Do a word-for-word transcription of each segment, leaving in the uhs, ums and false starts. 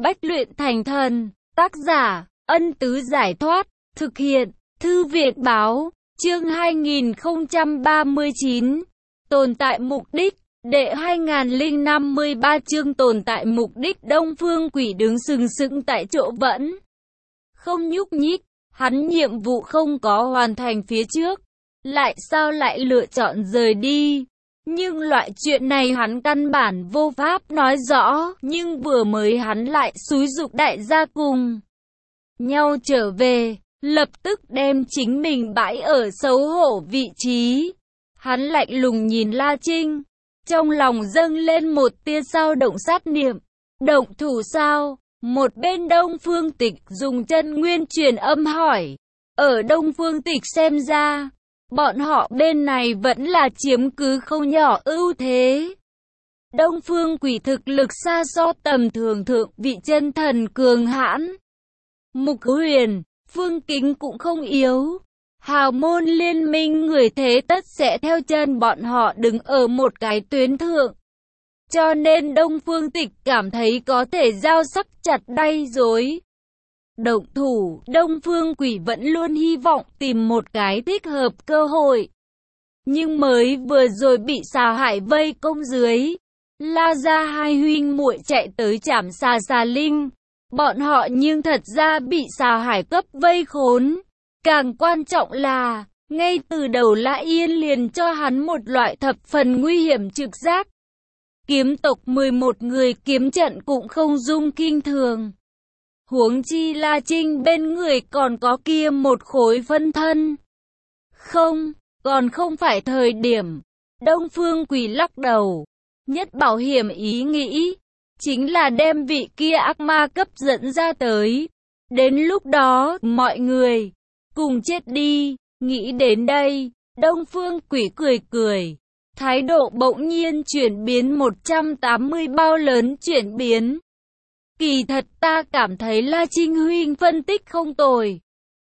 Bách luyện thành thần. Tác giả, Ân Tứ Giải Thoát. Thực hiện, Thư viện Báo. Chương hai nghìn không trăm ba mươi chín. Tồn tại mục đích. Đệ hai nghìn năm mươi ba chương tồn tại mục đích. Đông Phương Quỷ đứng sừng sững tại chỗ vẫn không nhúc nhích. Hắn nhiệm vụ không có hoàn thành phía trước, lại sao lại lựa chọn rời đi. Nhưng loại chuyện này hắn căn bản vô pháp nói rõ. Nhưng vừa mới hắn lại xúi giục đại gia cùng nhau trở về, lập tức đem chính mình bãi ở xấu hổ vị trí. Hắn lạnh lùng nhìn La Trinh, trong lòng dâng lên một tia dao động sát niệm. Động thủ sao? Một bên Đông Phương Tịch dùng chân nguyên truyền âm hỏi. Ở Đông Phương Tịch xem ra, bọn họ bên này vẫn là chiếm cứ không nhỏ ưu thế. Đông Phương Quỷ thực lực xa so tầm thường thượng vị chân thần cường hãn. Mục Huyền, Phương Kính cũng không yếu. Hào môn liên minh người thế tất sẽ theo chân bọn họ đứng ở một cái tuyến thượng. Cho nên Đông Phương Tịch cảm thấy có thể giao sắc chặt đay dối. Động thủ, Đông Phương Quỷ vẫn luôn hy vọng tìm một cái thích hợp cơ hội. Nhưng mới vừa rồi bị Xà Hải vây công dưới, La gia hai huynh muội chạy tới chảm Xà Xà Linh. Bọn họ nhưng thật ra bị Xà Hải cấp vây khốn. Càng quan trọng là, ngay từ đầu La Yên liền cho hắn một loại thập phần nguy hiểm trực giác. Kiếm tộc mười một người kiếm trận cũng không dung kinh thường. Huống chi La Trinh bên người còn có kia một khối phân thân. Không, còn không phải thời điểm. Đông Phương Quỷ lắc đầu. Nhất bảo hiểm ý nghĩ, chính là đem vị kia ác ma cấp dẫn ra tới. Đến lúc đó, mọi người cùng chết đi. Nghĩ đến đây, Đông Phương Quỷ cười cười. Thái độ bỗng nhiên chuyển biến một trăm tám mươi bao lớn chuyển biến. Kỳ thật ta cảm thấy La Trinh huynh phân tích không tồi.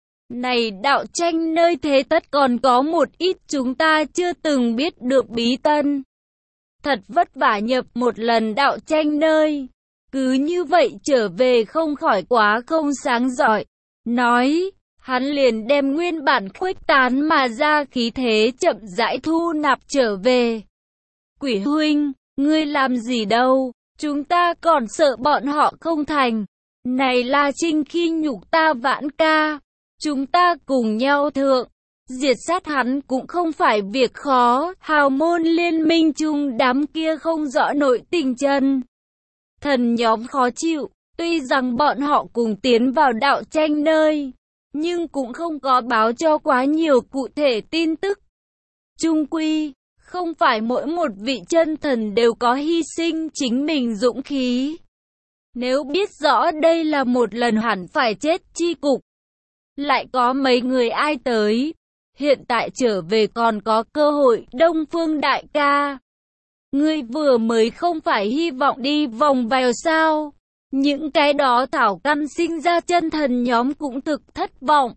Này đạo tranh nơi thế tất còn có một ít chúng ta chưa từng biết được bí tân. Thật vất vả nhập một lần đạo tranh nơi. Cứ như vậy trở về không khỏi quá không sáng giỏi. Nói, hắn liền đem nguyên bản khuếch tán mà ra khí thế chậm rãi thu nạp trở về. Quỷ huynh, ngươi làm gì đâu? Chúng ta còn sợ bọn họ không thành. Này La Trinh khi nhục ta Vãn ca. Chúng ta cùng nhau thượng. Diệt sát hắn cũng không phải việc khó. Hào môn liên minh chung đám kia không rõ nội tình chân thần nhóm khó chịu. Tuy rằng bọn họ cùng tiến vào đạo tranh nơi, nhưng cũng không có báo cho quá nhiều cụ thể tin tức. Chung quy, không phải mỗi một vị chân thần đều có hy sinh chính mình dũng khí. Nếu biết rõ đây là một lần hẳn phải chết chi cục, lại có mấy người ai tới. Hiện tại trở về còn có cơ hội. Đông Phương đại ca, ngươi vừa mới không phải hy vọng đi vòng vào sao? Những cái đó thảo căn sinh ra chân thần nhóm cũng thực thất vọng.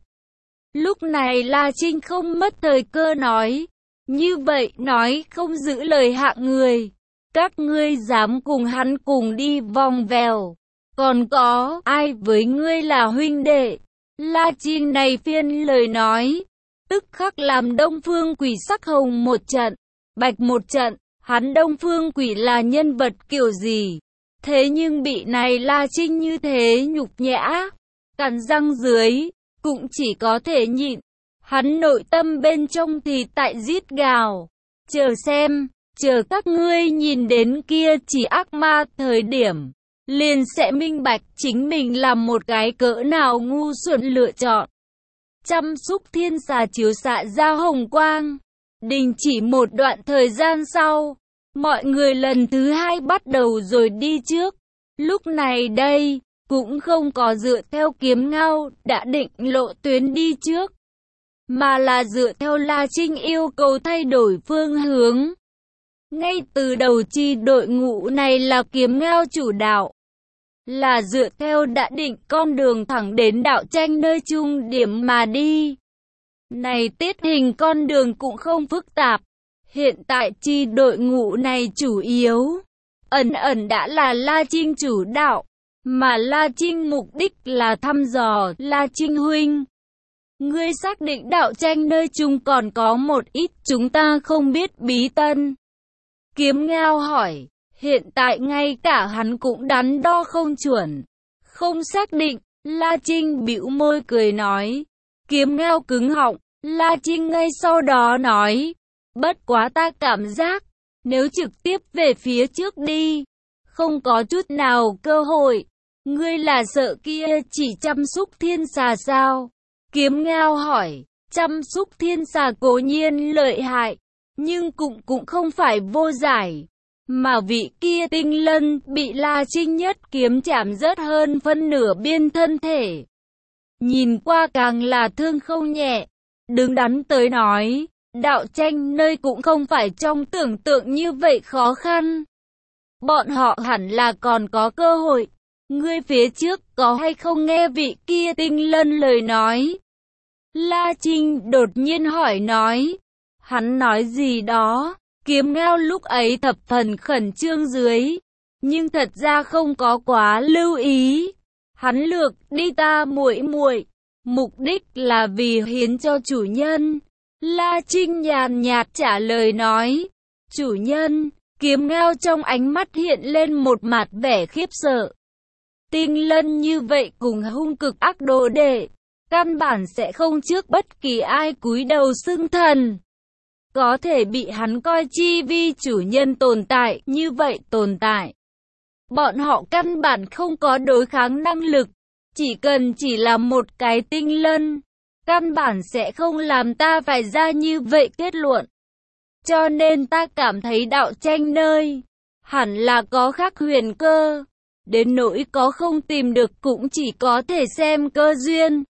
Lúc này La Trinh không mất thời cơ nói. Như vậy nói không giữ lời hạng người. Các ngươi dám cùng hắn cùng đi vòng vèo. Còn có ai với ngươi là huynh đệ? La Trinh này phiên lời nói, tức khắc làm Đông Phương Quỷ sắc hồng một trận, bạch một trận. Hắn Đông Phương Quỷ là nhân vật kiểu gì? Thế nhưng bị này La Trinh như thế nhục nhã, cắn răng dưới, cũng chỉ có thể nhịn. Hắn nội tâm bên trong thì tại rít gào. Chờ xem, chờ các ngươi nhìn đến kia chỉ ác ma thời điểm, liền sẽ minh bạch chính mình là một cái cỡ nào ngu xuẩn lựa chọn. Chăm xúc thiên xà chiếu xạ ra hồng quang. Đình chỉ một đoạn thời gian sau, mọi người lần thứ hai bắt đầu rồi đi trước. Lúc này đây, cũng không có dựa theo kiếm ngao đã định lộ tuyến đi trước, mà là dựa theo La Trinh yêu cầu thay đổi phương hướng. Ngay từ đầu chi đội ngũ này là kiếm ngao chủ đạo, là dựa theo đã định con đường thẳng đến đạo tranh nơi trung điểm mà đi. Này tiết hình con đường cũng không phức tạp. Hiện tại chi đội ngũ này chủ yếu, ẩn ẩn đã là La Trinh chủ đạo. mà La Trinh mục đích là thăm dò. La Trinh huynh, ngươi xác định đạo tranh nơi chung còn có một ít chúng ta không biết bí tân? Kiếm Ngao hỏi. Hiện tại ngay cả hắn cũng đắn đo không chuẩn, không xác định. La Trinh bĩu môi cười nói. Kiếm Ngao cứng họng. La Trinh ngay sau đó nói. Bất quá ta cảm giác, nếu trực tiếp về phía trước đi, không có chút nào cơ hội. Ngươi là sợ kia chỉ chăm xúc thiên xà sao? Kiếm Ngao hỏi. Chăm xúc thiên xà cố nhiên lợi hại, nhưng cũng cũng không phải vô giải. Mà vị kia tinh lân bị La Trinh nhất kiếm chạm rớt hơn phân nửa biên thân thể, nhìn qua càng là thương không nhẹ. Đứng đắn tới nói, đạo tranh nơi cũng không phải trong tưởng tượng như vậy khó khăn. Bọn họ hẳn là còn có cơ hội. Ngươi phía trước có hay không nghe vị kia tinh lân lời nói? La Trinh đột nhiên hỏi nói. Hắn nói gì đó? Kiếm Ngao lúc ấy thập phần khẩn trương dưới, nhưng thật ra không có quá lưu ý. Hắn lược đi ta muội muội, mục đích là vì hiến cho chủ nhân. La Trinh nhàn nhạt trả lời nói. Chủ nhân? Kiếm Ngao trong ánh mắt hiện lên một mặt vẻ khiếp sợ. Tinh lân như vậy cùng hung cực ác đồ đệ, căn bản sẽ không trước bất kỳ ai cúi đầu xưng thần. Có thể bị hắn coi chi vi chủ nhân tồn tại, như vậy tồn tại. Bọn họ căn bản không có đối kháng năng lực, chỉ cần chỉ là một cái tinh lân, căn bản sẽ không làm ta phải ra như vậy kết luận. Cho nên ta cảm thấy đạo tranh nơi, hẳn là có khắc huyền cơ, đến nỗi có không tìm được cũng chỉ có thể xem cơ duyên.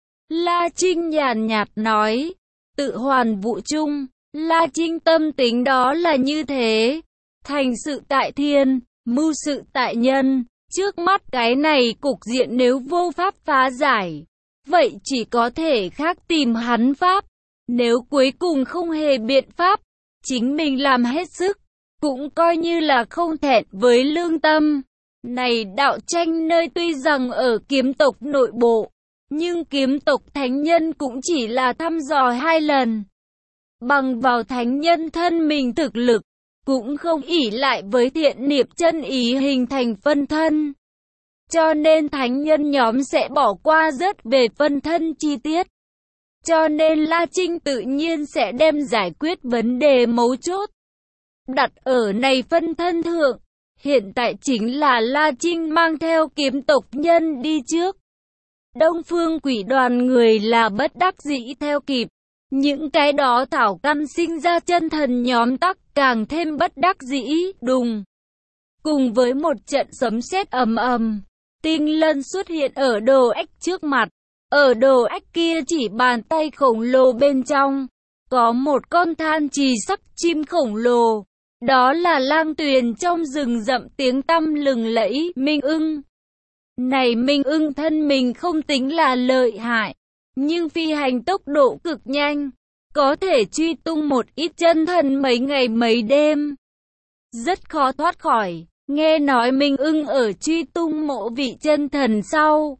La Trinh nhàn nhạt nói, tự hoàn vụ chung. La Trinh tâm tính đó là như thế, thành sự tại thiên, mưu sự tại nhân. Trước mắt cái này cục diện nếu vô pháp phá giải, vậy chỉ có thể khác tìm hắn pháp. Nếu cuối cùng không hề biện pháp, chính mình làm hết sức, cũng coi như là không thẹn với lương tâm. Này đạo tranh nơi tuy rằng ở kiếm tộc nội bộ, nhưng kiếm tộc thánh nhân cũng chỉ là thăm dò hai lần. Bằng vào thánh nhân thân mình thực lực, cũng không ỷ lại với thiện niệm chân ý hình thành phân thân. Cho nên thánh nhân nhóm sẽ bỏ qua rất về phân thân chi tiết. Cho nên La Trinh tự nhiên sẽ đem giải quyết vấn đề mấu chốt đặt ở này phân thân thượng. Hiện tại chính là La Trinh mang theo kiếm tộc nhân đi trước. Đông Phương Quỷ đoàn người là bất đắc dĩ theo kịp. Những cái đó thảo căn sinh ra chân thần nhóm tắc càng thêm bất đắc dĩ, đùng. Cùng với một trận sấm sét ầm ầm, tinh lân xuất hiện ở đồ ếch trước mặt. Ở đồ ếch kia chỉ bàn tay khổng lồ bên trong, có một con than trì sắc chim khổng lồ. Đó là lang tuyền trong rừng rậm tiếng tăm lừng lẫy, Minh ưng. Này Minh ưng thân mình không tính là lợi hại, nhưng phi hành tốc độ cực nhanh, có thể truy tung một ít chân thần mấy ngày mấy đêm. Rất khó thoát khỏi. Nghe nói Minh ưng ở truy tung mộ vị chân thần sau,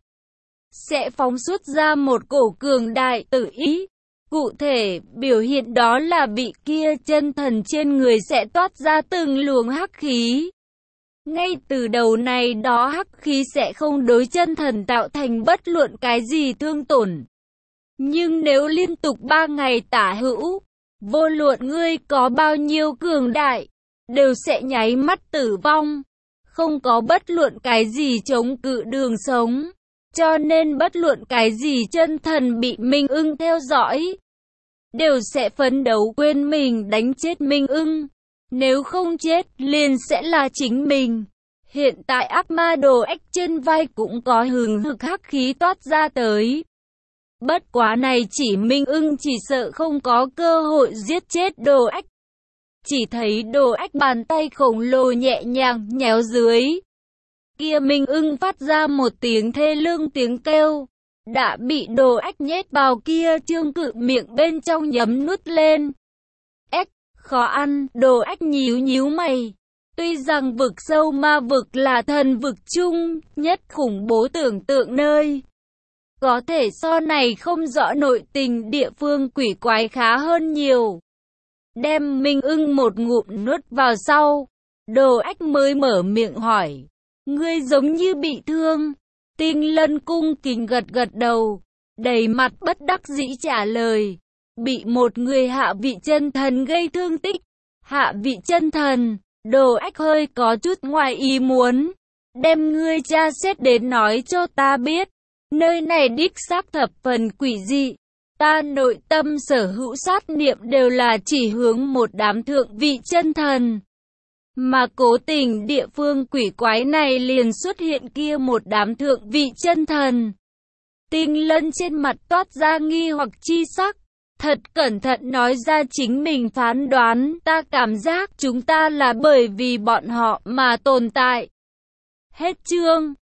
sẽ phóng xuất ra một cổ cường đại tự ý. Cụ thể, biểu hiện đó là bị kia chân thần trên người sẽ toát ra từng luồng hắc khí. Ngay từ đầu này đó hắc khí sẽ không đối chân thần tạo thành bất luận cái gì thương tổn. Nhưng nếu liên tục ba ngày tả hữu, vô luận ngươi có bao nhiêu cường đại, đều sẽ nháy mắt tử vong. Không có bất luận cái gì chống cự đường sống. Cho nên bất luận cái gì chân thần bị Minh ưng theo dõi, đều sẽ phấn đấu quên mình đánh chết Minh ưng. Nếu không chết, liền sẽ là chính mình. Hiện tại ác ma đồ ếch trên vai cũng có hừng hực hắc khí toát ra tới. Bất quá này chỉ Minh ưng chỉ sợ không có cơ hội giết chết đồ ếch. Chỉ thấy đồ ếch bàn tay khổng lồ nhẹ nhàng nhéo dưới. Kia Minh ưng phát ra một tiếng thê lương tiếng kêu, đã bị đồ ếch nhét vào kia trương cự miệng bên trong nhấm nuốt lên. Ếch, khó ăn, đồ ếch nhíu nhíu mày. Tuy rằng vực sâu ma vực là thần vực chung, nhất khủng bố tưởng tượng nơi. Có thể so này không rõ nội tình địa phương quỷ quái khá hơn nhiều. Đem Minh ưng một ngụm nuốt vào sau. Đồ Ách mới mở miệng hỏi. Ngươi giống như bị thương. Tinh Lân cung kính gật gật đầu. Đầy mặt bất đắc dĩ trả lời. Bị một người hạ vị chân thần gây thương tích. Hạ vị chân thần. Đồ Ách hơi có chút ngoài ý muốn. Đem ngươi tra xét đến nói cho ta biết. Nơi này đích xác thập phần quỷ dị. Ta nội tâm sở hữu sát niệm đều là chỉ hướng một đám thượng vị chân thần. Mà cố tình địa phương quỷ quái này liền xuất hiện kia một đám thượng vị chân thần. Tinh Lân trên mặt toát ra nghi hoặc chi sắc. Thật cẩn thận nói ra chính mình phán đoán. Ta cảm giác chúng ta là bởi vì bọn họ mà tồn tại. Hết chương.